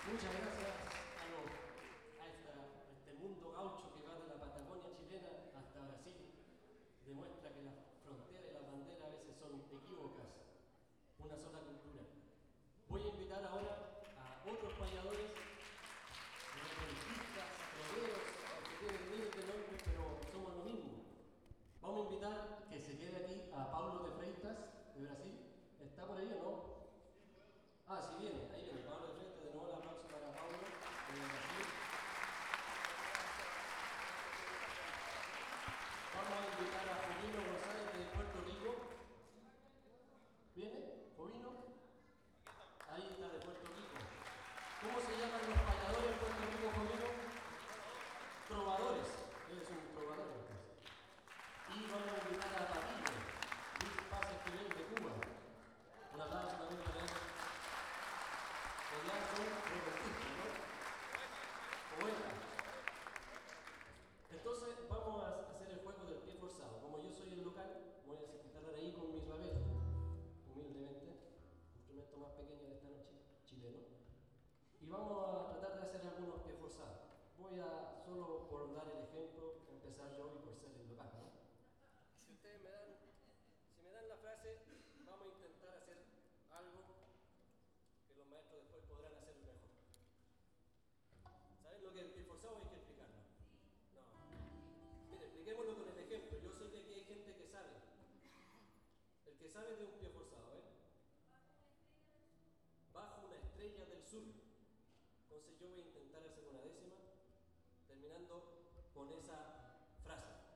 Muchas gracias a este mundo gaucho que va de la Patagonia chilena hasta Brasil. Demuestra que las fronteras y las banderas a veces son equívocas. Una sola cultura. Voy a invitar ahora a otros payadores, repentistas, roderos, que tienen miles de nombres, pero somos lo mismo. Vamos a invitar que se quede aquí a Paulo de Freitas, de Brasil. ¿Está por ahí o no? Ah, sí viene, ahí viene Pablo de Freitas, de nuevo el aplauso para Pablo de Brasil. Vamos a invitar a Jovino González de Puerto Rico. ¿Viene? ¿Jovino? Ahí está, de Puerto Rico. ¿Cómo se llaman los payadores de Puerto Rico, Jovino? Trovadores. Él es un trovador. Y vamos a invitar a Patillo, Luis Paz Esquivel de Cuba. Un aplauso también para él. Que ya son repentistas, ¿no? Poetas. Entonces vamos a hacer el juego del pie forzado. Como yo soy el local, voy a estar ahí con mi rabel, humildemente, instrumento más pequeño de esta noche, chileno. Y vamos a tratar de hacer algunos pies forzados. Voy a, solo por dar el ejemplo, empezar yo y por ser el local, ¿no? Si ustedes me dan la frase, vamos a intentar hacer algo que los maestros después podrán hacer mejor. ¿Saben lo que es el pie forzado? Hay que explicarlo. No. Mire, expliquémoslo con el ejemplo. Yo sé que aquí hay gente que sabe. El que sabe de un pie forzado, ¿eh? Bajo una estrella del sur. Entonces yo voy a intentar hacer una décima, terminando con esa frase.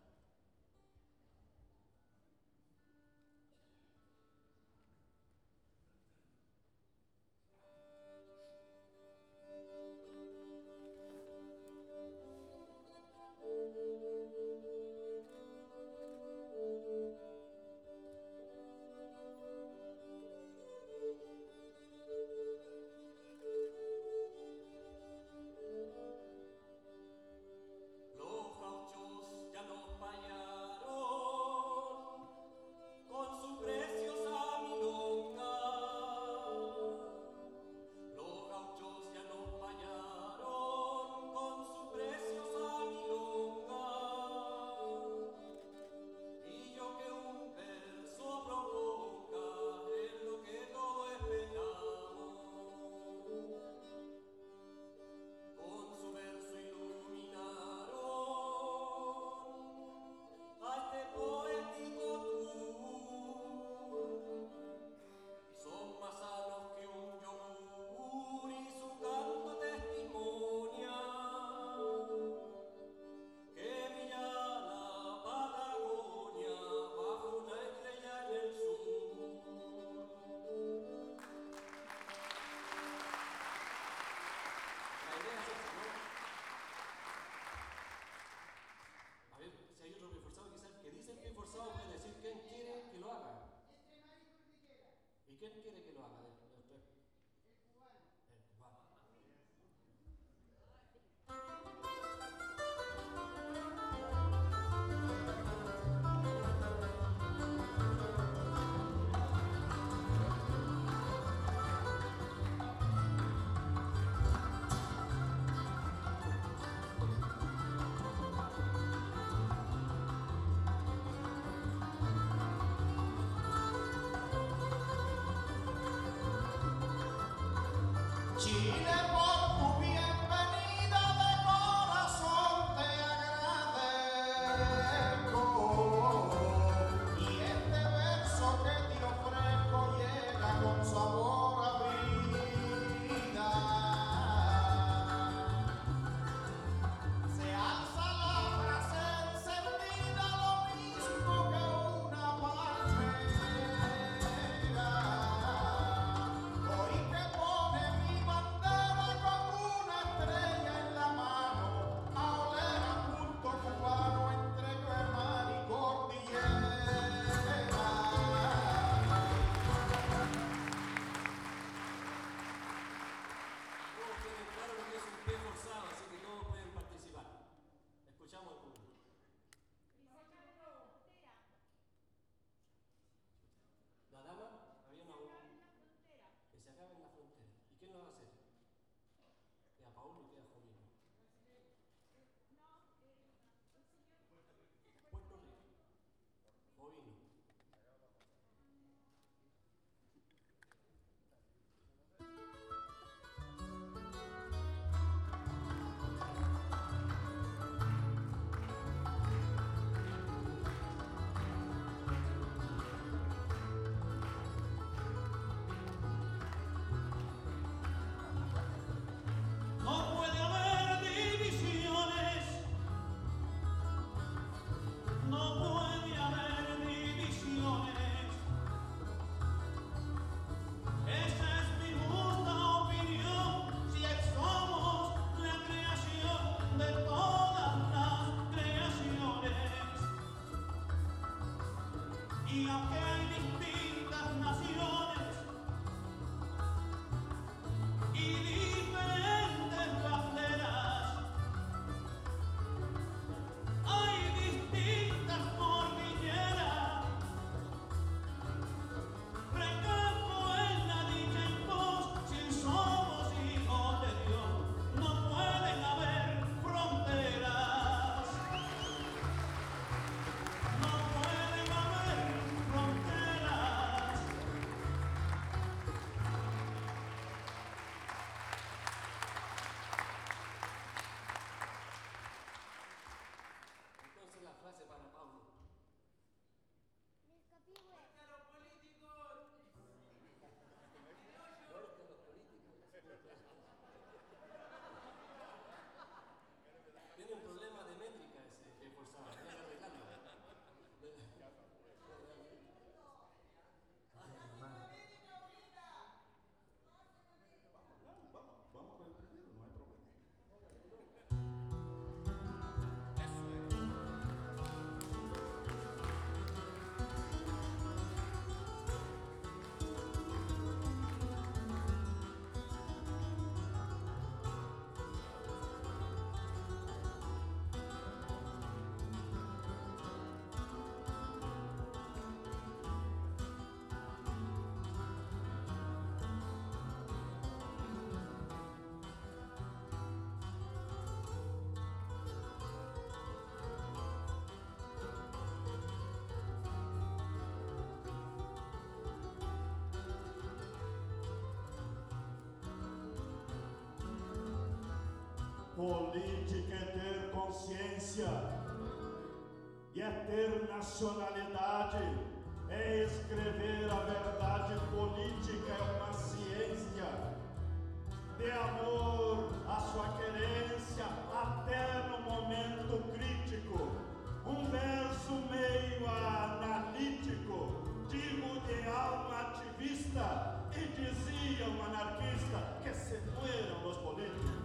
Política é ter consciência, e é ter nacionalidade, é escrever a verdade política, é uma ciência. Dê amor à sua querência, até no momento crítico. Um verso meio analítico, digo de alma ativista, e dizia um anarquista que se mueram os políticos.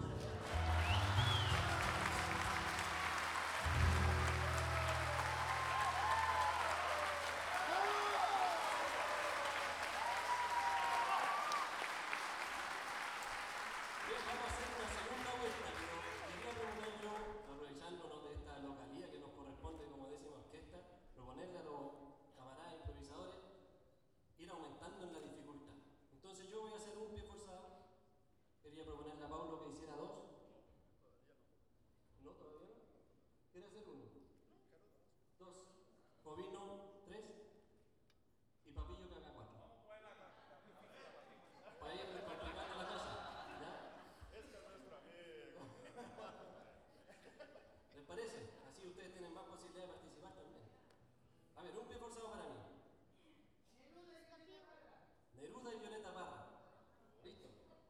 Proponerle a los camaradas improvisadores ir aumentando en la dificultad. Entonces yo voy a hacer un pie forzado. Quería proponerle a Paulo que hiciera 2. ¿No? ¿Todavía no? ¿Quiere hacer 1? 2. Jovino 3. Y Papillo que haga 4. Para ir complicando la cosa. ¿Ya? Este es nuestro amigo. ¿Les parece? Así ustedes tienen más posibilidad de participar también. A ver, un pie forzado para mí. Neruda y Violeta Parra. ¿Listo?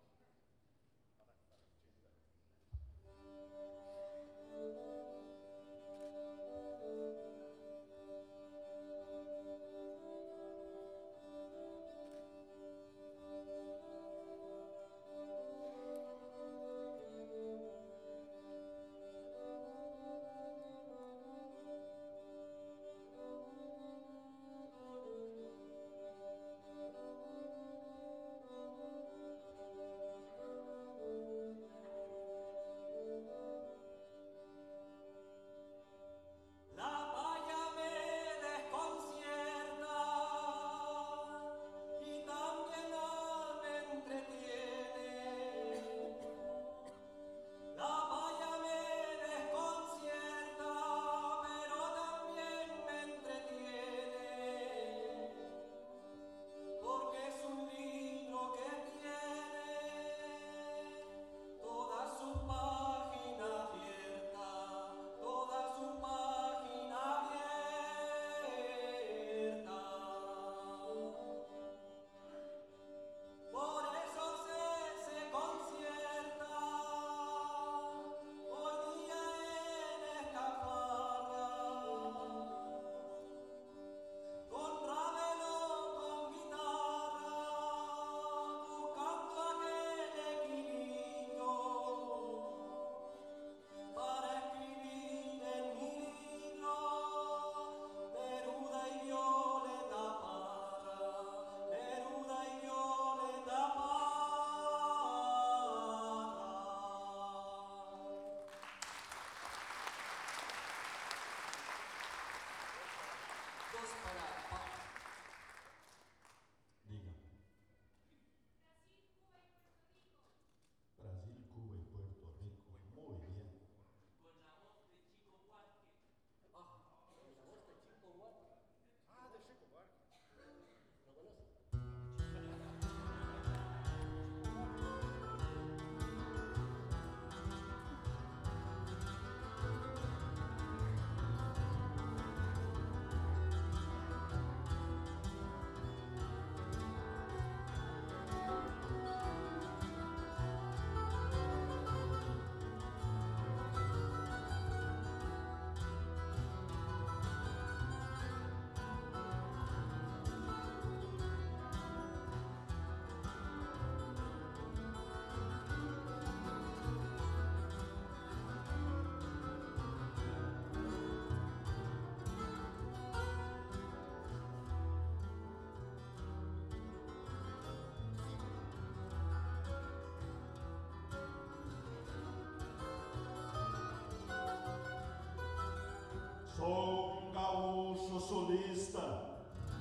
Sou um gaúcho sulista,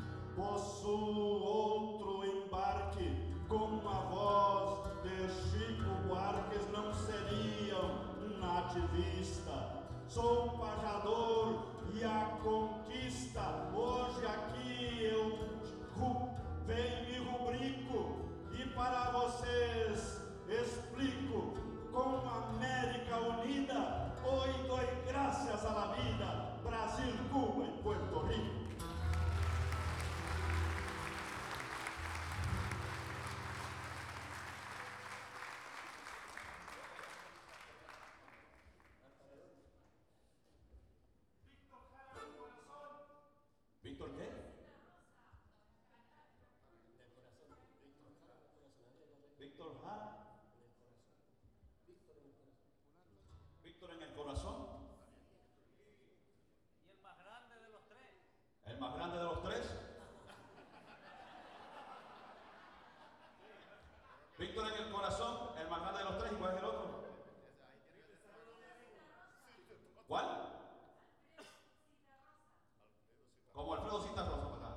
possuo outro embarque, com a voz de Chico Buarque não seria um nativista. Sou um pajador e a conquista, hoje aqui eu venho e rubrico, e para vocês explico com América Unida. Víctor Jara. En el corazón. Víctor en el corazón. Víctor en el corazón. Y el más grande de los tres. El más grande de los tres. Víctor en el corazón, el más grande de los tres. ¿Y cuál es el otro? ¿Cuál? Como Alfredo Citarrosa, ¿verdad?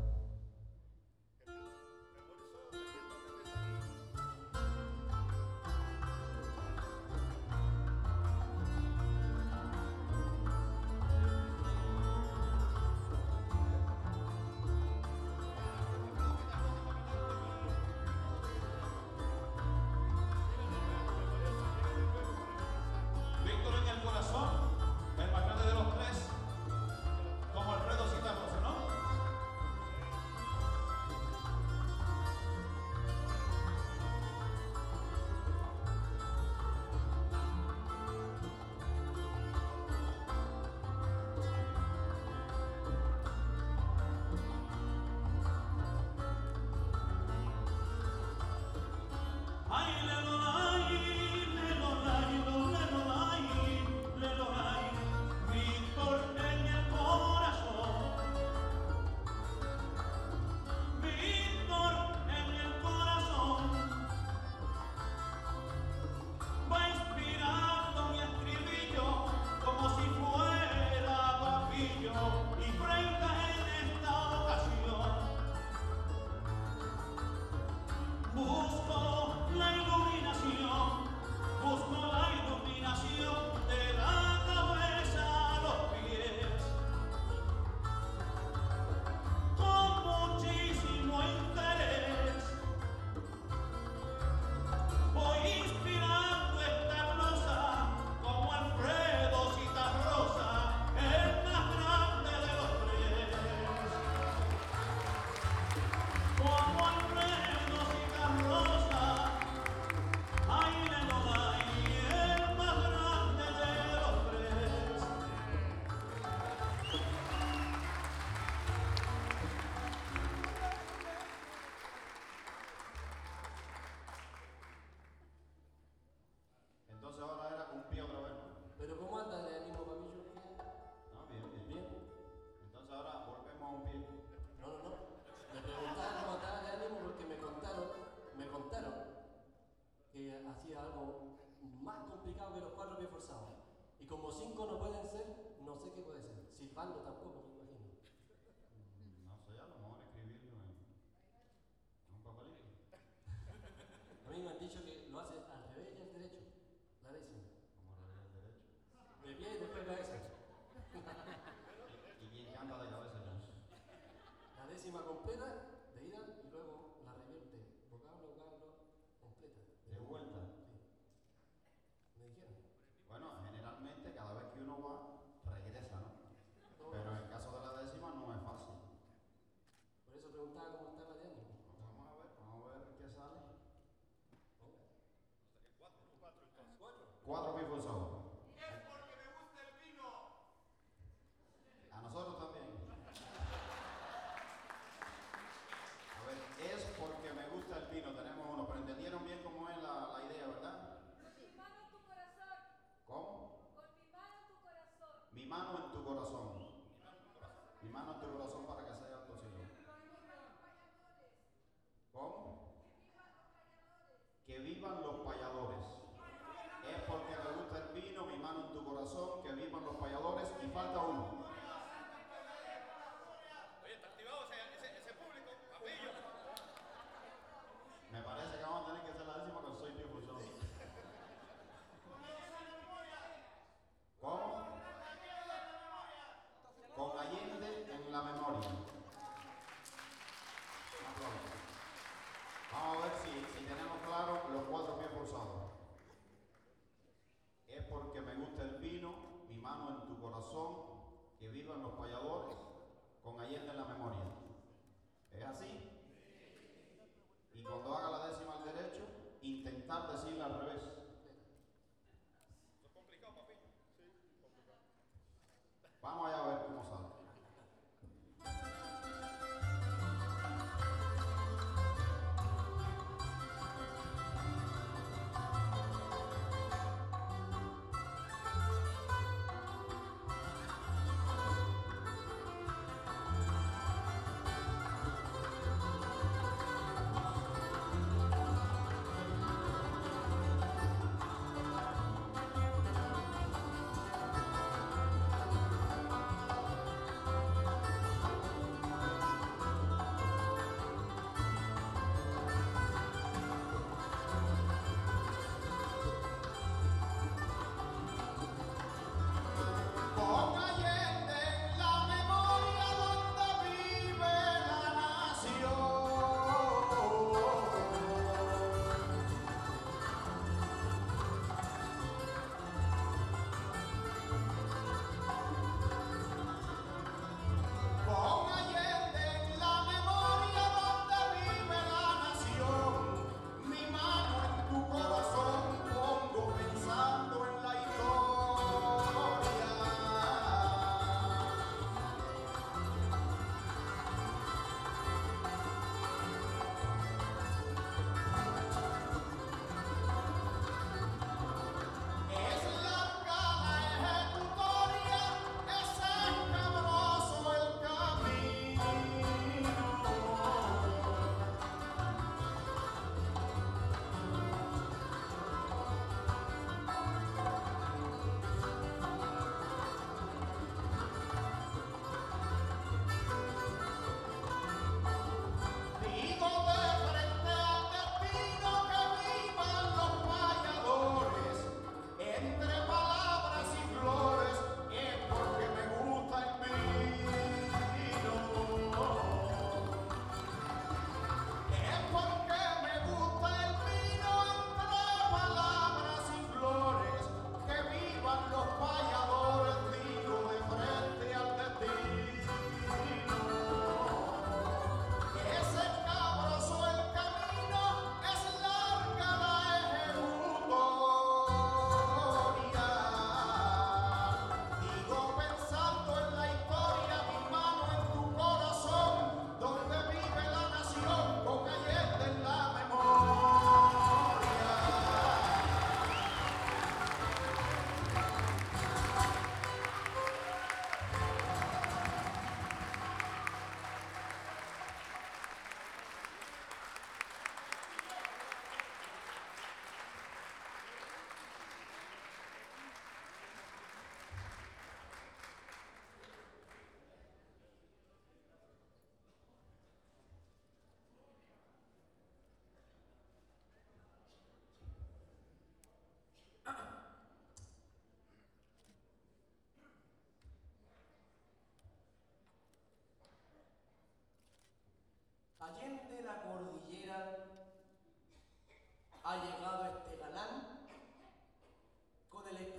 Víctor en el corazón, el más grande de los tres, como Alfredo Citarrosa, ¿no? Ay, Víctor en el corazón, Víctor en el corazón, va inspirando mi estribillo como si fuera papillo y frente en esta ocasión. Busco la iluminación de la cabeza a los pies. Con muchísimo interés voy inspirando esta glosa como Alfredo Citarrosa, el más grande de los tres. Como Alfredo Citarrosa, ay, le lo da, el más grande de los tres. Entonces ahora era un pie otra vez, ¿no? Pero ¿cómo anda de ánimo, papillo? No, bien, bien. ¿Bien? Entonces ahora volvemos a un pie. No, no, no. Me preguntaba cómo estaba de ánimo porque me contaron que hacía algo más complicado que los 4 pies forzados. Y como 5 no pueden ser, no sé qué puede ser. Silbando tampoco, me imagino. No sé, a lo mejor escribirlo en un papelito. A mí me han dicho que lo hace al revés y al derecho. La décima. Como revés el derecho. De pie y después cabeza. ¿Y quién canta de cabeza entonces? La décima completa de ida y luego la revierte. Vocablo, completa. ¿De vuelta? Sí. Me dijeron. Bueno, generalmente cada vez que uno va, regresa, ¿no? No, Pero en el caso de la décima no es fácil. por eso preguntaba cómo estaba de ánimo. Vamos a ver qué sale. Venga. 4 pies forzados. Es porque me gusta el vino. A nosotros también. A ver, es porque me gusta el vino. Tenemos uno, pero entendieron bien cómo es la idea, ¿verdad? Con mi mano en tu corazón. ¿Cómo? Con mi mano en tu corazón. Mi mano en tu corazón. Mi mano en tu corazón para que sea posible. ¿Cómo? Que vivan los payadores. Es porque me gusta el vino, mi mano en tu corazón, que vivan los payadores y falta uno. Oye, está activado ese público, papillo. Me parece que vamos a tener que hacer la décima con 6 pies forzados. ¿Cómo? Con Allende en la memoria. Un aplauso. Vamos a ver si tenemos claro los 4 pies forzados. Es porque me gusta el vino, mi mano en tu corazón, que vivan los payadores, con Allende en la memoria. ¿Es así? Y cuando haga la décima al derecho, intentar decirla al revés. Eso es complicado, papillo. Sí, complicado. Vamos allá a ver cómo sale.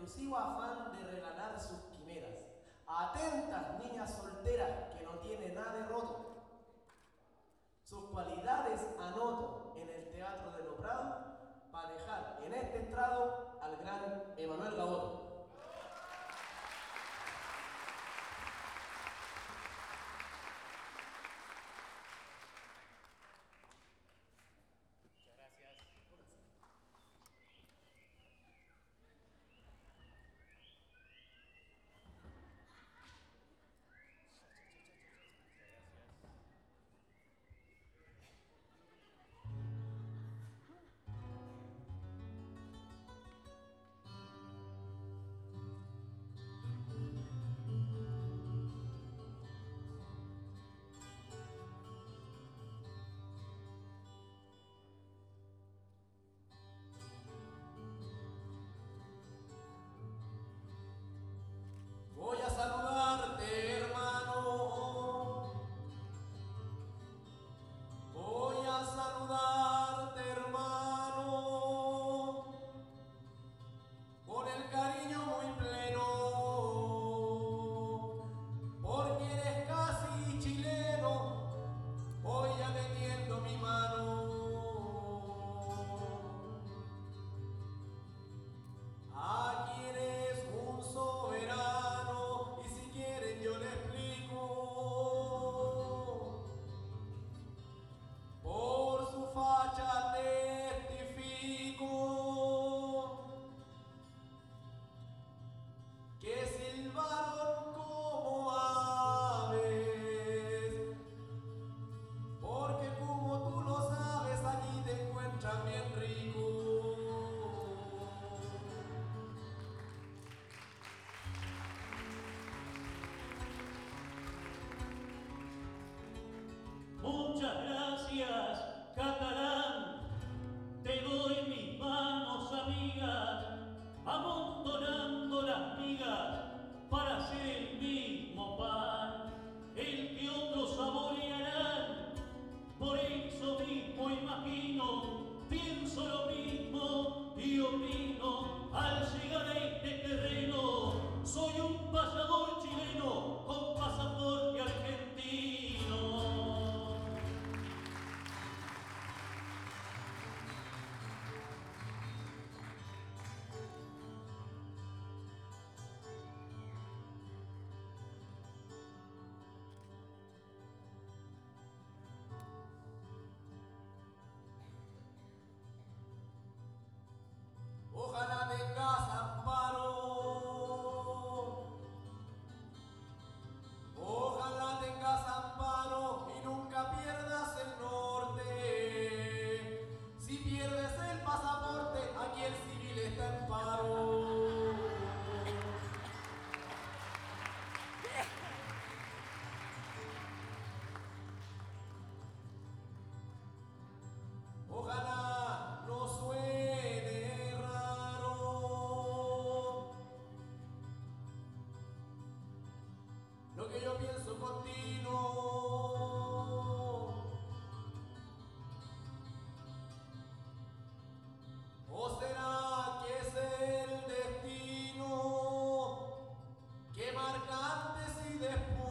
exclusivo afán de regalar sus quimeras. Atentas, niñas solteras que no tienen nada de roto. Sus cualidades anoto en el Teatro de los Prados para dejar en este estrado al gran Emanuel Gaboto. Voy a saludarte, hermano. Voy a saludarte, hermano, con el cariño muy pleno, porque eres casi chileno. Voy ya metiendo mi mano. Aquí eres un soberano y si quieren yo le explico. Por su facha testifico que silbaron como aves, porque como tú lo sabes aquí te encuentran bien rico. Muchas gracias, Catalán. Te doy mis manos amigas, amontonando las migas para hacer el mismo pan, el que otros saborearán. Por eso mismo imagino, pienso lo mismo y opino al llegar a este terreno. Soy un payador chileno con pasaporte argentino. Ojalá tengas amparo, ojalá tengas amparo y nunca pierdas el norte. Si pierdes el pasaporte, aquí el civil está en paro. Ojalá no suene raro lo que yo pienso continuo. ¿O será que es el destino que marca antes y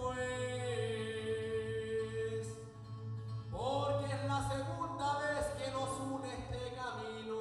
después? Porque es la segunda vez que nos une este camino.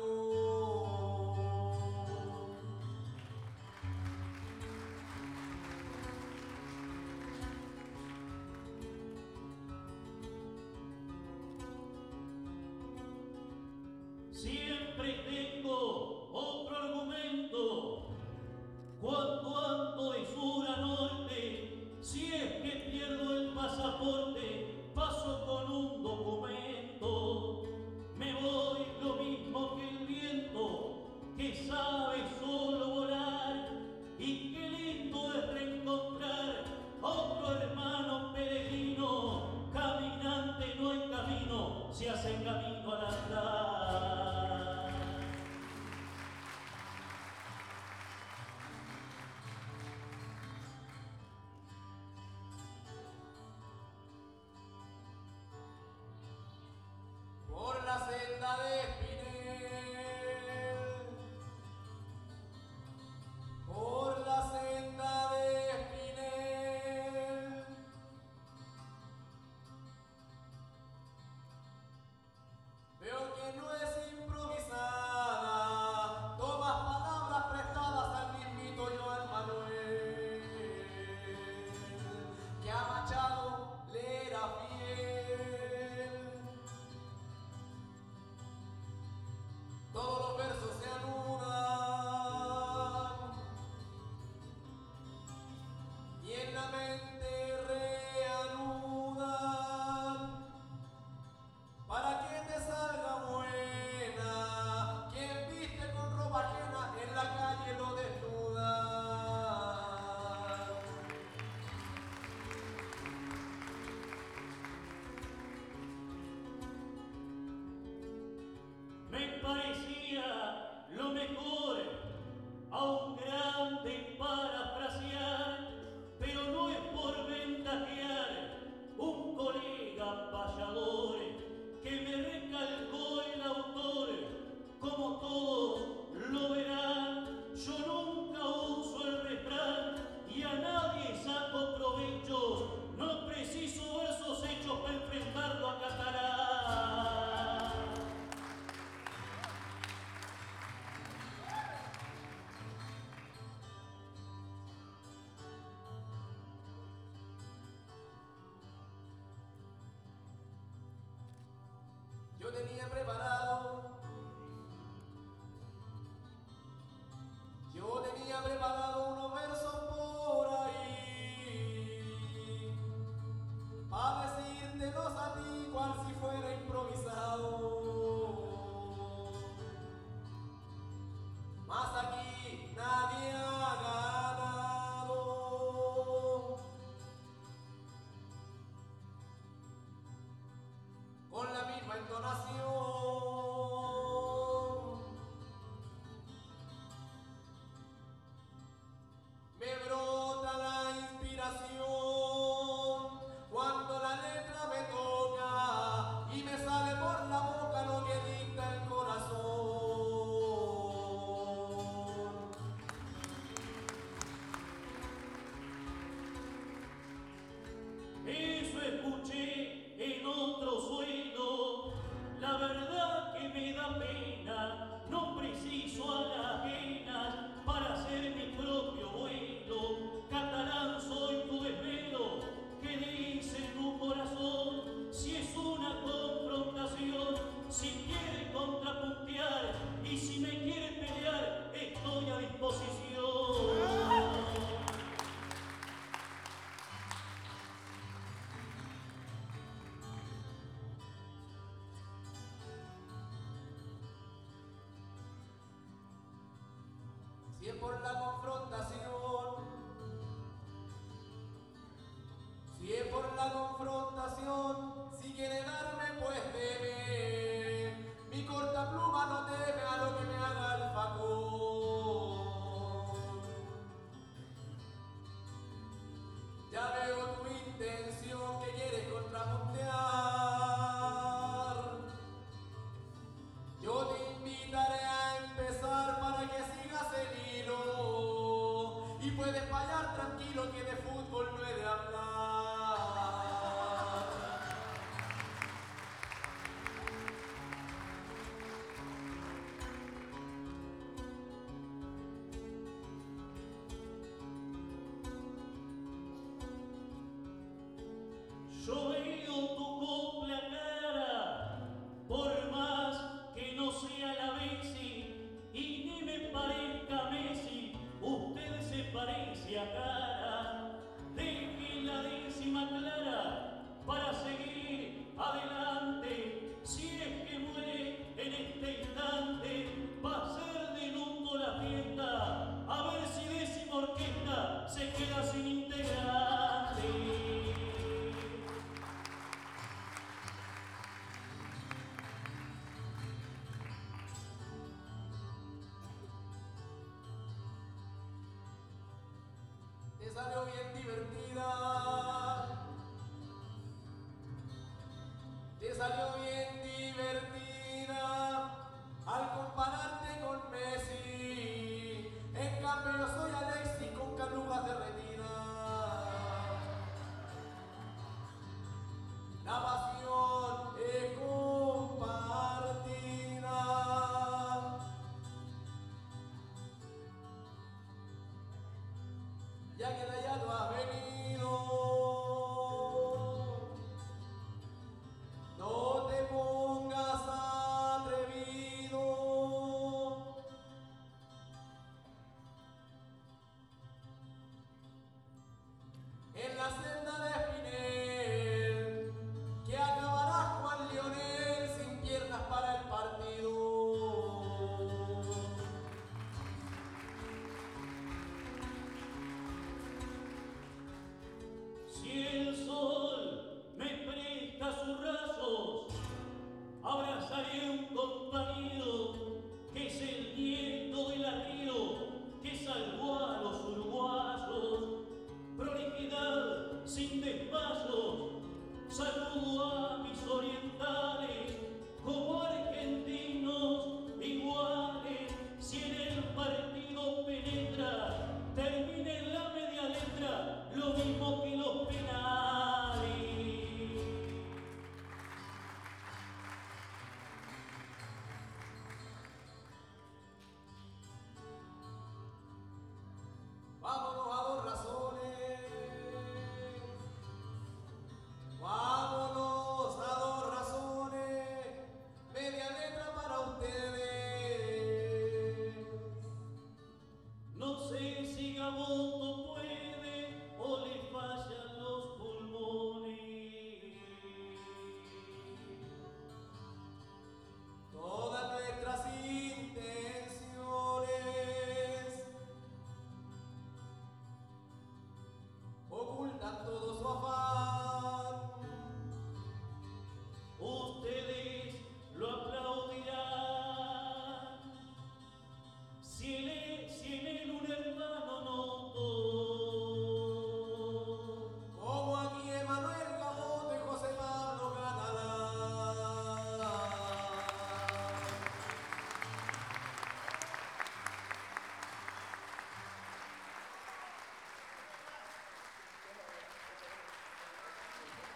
Siempre tengo otro argumento cuando ando de sur a norte. Si es que pierdo el pasaporte, paso con un documento. Me voy lo mismo que el viento, que sabe solo volar. Y qué lindo es reencontrar a otro hermano peregrino. Caminante no hay camino, se hace camino al andar. Por la senda de Espinel, Yo tenía preparado, unos versos por ahí, para decírtelos a ti cual si fuera improvisado. Mas aquí nadie ha ganado. Con la misma entonación me brota la inspiración cuando la letra me toca y me sale por la boca lo que dicta el corazón. Eso escuché en otro suelo, la verdad que me da pena, no preciso ajenas para hacer mi propio vuelo. Catalán soy tu desvelo, que dice tu corazón, si es una confrontación, si quiere contrapuntear y si me quiere pelear, estoy a disposición. Si es por la confrontación, si quiere darme pues deme, mi corta pluma no teme a lo que me haga el facón. Ya veo tu intención que quieres contrapuntear. Yo te invitaré a empezar para que sigas el hilo y puedes fallar tranquilo que de fútbol no he de hablar. Yo veo tu copla clara, por más que no sea la Bessi y ni me parezca Messi, usted se parece a cara. Deje la décima clara para seguir adelante. Si es que muere en este instante, va a ser de luto la fiesta. A ver si décima orquesta se queda sin integrante. Te salió bien divertida, al compararte con Messi. En cambio yo soy Alexis con calugas derretidas. La pasión es compartida. Ya que la